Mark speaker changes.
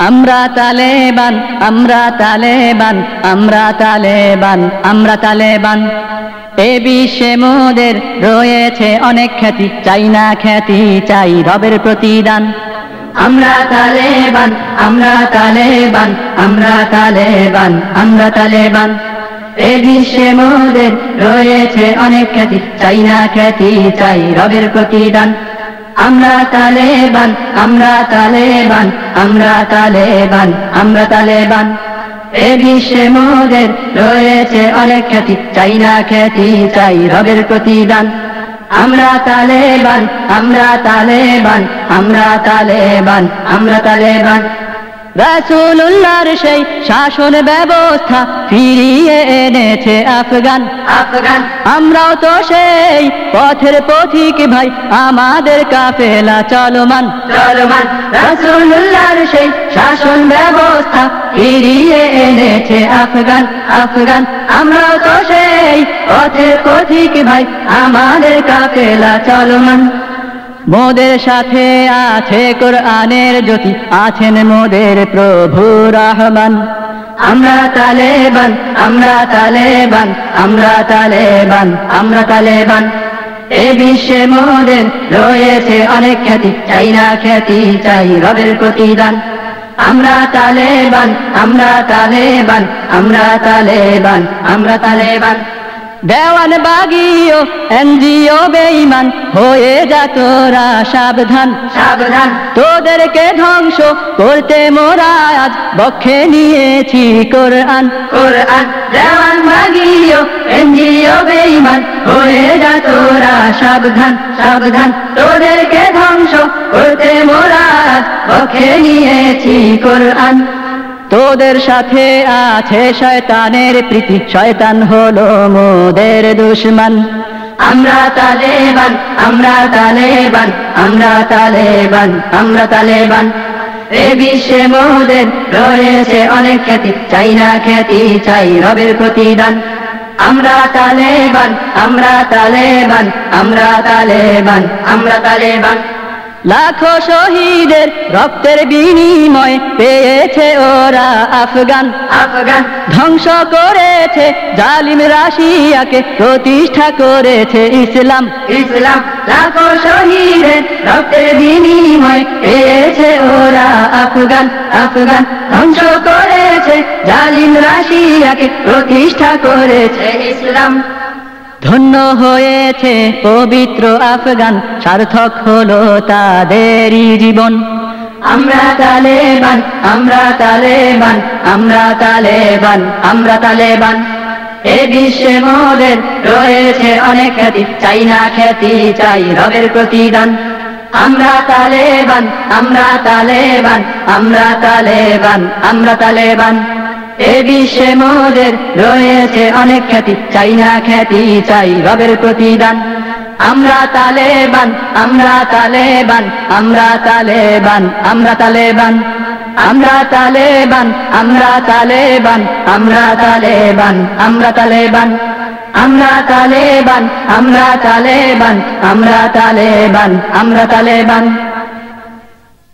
Speaker 1: আমরা তালেবান, আমরা তালেবান, আমরা তালেবান, আমরা তালেবান। এ বিশ্বে মোদের রয়েছে অনেক খ্যাতি, চাই না খ্যাতি, চাই রবের প্রতিদান। আমরা তালেবান, আমরা তালেবান, আমরা তালেবান, আমরা তালেবান। এ বিশ্বে মোদের রয়েছে অনেক খ্যাতি, চাই না খ্যাতি, চাই রবের প্রতিদান। আমরা তালেবান, আমরা তালেবান, আমরা তালেবান, আমরা তালেবান। এ বিশ্বে মোদের রয়েছে অনেক খ্যাতি, চাই না খ্যাতি, চাই রবের প্রতিদান। আমরা তালেবান, আমরা তালেবান, আমরা তালেবান, আমরা তালেবান। রাসূলুল্লাহর সেই শাসন ব্যবস্থা ফিরিয়ে এনেছে আফগান, আফগান। আমরাও তো সেই পথের পথিক ভাই, আমাদের কাফেলা চলমান, চলমান। রাসূলুল্লাহর সেই শাসন ব্যবস্থা ফিরিয়ে এনেছে আফগান, আফগান। আমরাও তো সেই পথের পথিক ভাই, আমাদের কাফেলা চলমান। মোদের সাথে আছে কোরআনের জ্যোতি, আছেন মোদের প্রভু রহমান। আমরা তালেবান, আমরা তালেবান, আমরা তালেবান, আমরা তালেবান। এ বিশ্বে মোদের রয়েছে অনেক খ্যাতি, চাই না খ্যাতি, চাই রবের প্রতিদান। আমরা তালেবান, আমরা তালেবান, আমরা তালেবান, আমরা তালেবান। দেওয়ান বাগিও এনজিও বেঈমান হয়ে যা তোরা সাবধান, সাবধান। তোদেরকে ধ্বংস করতে মোরা আজ বক্ষে নিয়েছি কোরআন, কোরআন। দেওয়ান বাগিও এনজিও বেঈমান হয়ে যা তোরা সাবধান, সাবধান। তোদেরকে ধ্বংস করতে মোরা আজ বক্ষে নিয়েছি কোরআন। তোদের সাথে আছে শয়তানের প্রীতি, শয়তান হলো মোদের দুশমন। আমরা তালেবান, আমরা তালেবান, আমরা তালেবান, আমরা তালেবান। এ বিশ্বে মোদের রয়েছে অনেক খ্যাতি, চাই না খ্যাতি, চাই রবের প্রতিদান। আমরা তালেবান, আমরা তালেবান, আমরা তালেবান, আমরা তালেবান। লাখো শহীদের রক্তের বিনিময় পেয়েছে ওরা আফগান, আফগান। ধ্বংস করেছে জালিম রাশিয়াকে, প্রতিষ্ঠা করেছে ইসলাম, ইসলাম। লাখো শহীদের রক্তের বিনিময় পেয়েছে ওরা আফগান, আফগান। ধ্বংস করেছে জালিম রাশিয়াকে, প্রতিষ্ঠা করেছে ইসলাম। ধন্য হয়েছে পবিত্র আফগান, সার্থক হলো তাদেরই জীবন। আমরা তালেবান, আমরা তালেবান, আমরা তালেবান, আমরা তালেবান। এ বিশ্বে মোদের রয়েছে অনেক খ্যাতি, চাই না খ্যাতি, চাই রবের প্রতিদান। আমরা তালেবান, আমরা তালেবান, আমরা তালেবান, আমরা তালেবান। এ বিশ্বে মোদের রয়েছে অনেক খ্যাতি, চাই না খ্যাতি, চাই রবের প্রতিদান। আমরা তালেবান, আমরা তালেবান, আমরা তালেবান, আমরা তালেবান। আমরা তালেবান, আমরা তালেবান, আমরা তালেবান, আমরা তালেবান। আমরা তালেবান, আমরা তালেবান, আমরা তালেবান, আমরা তালেবান।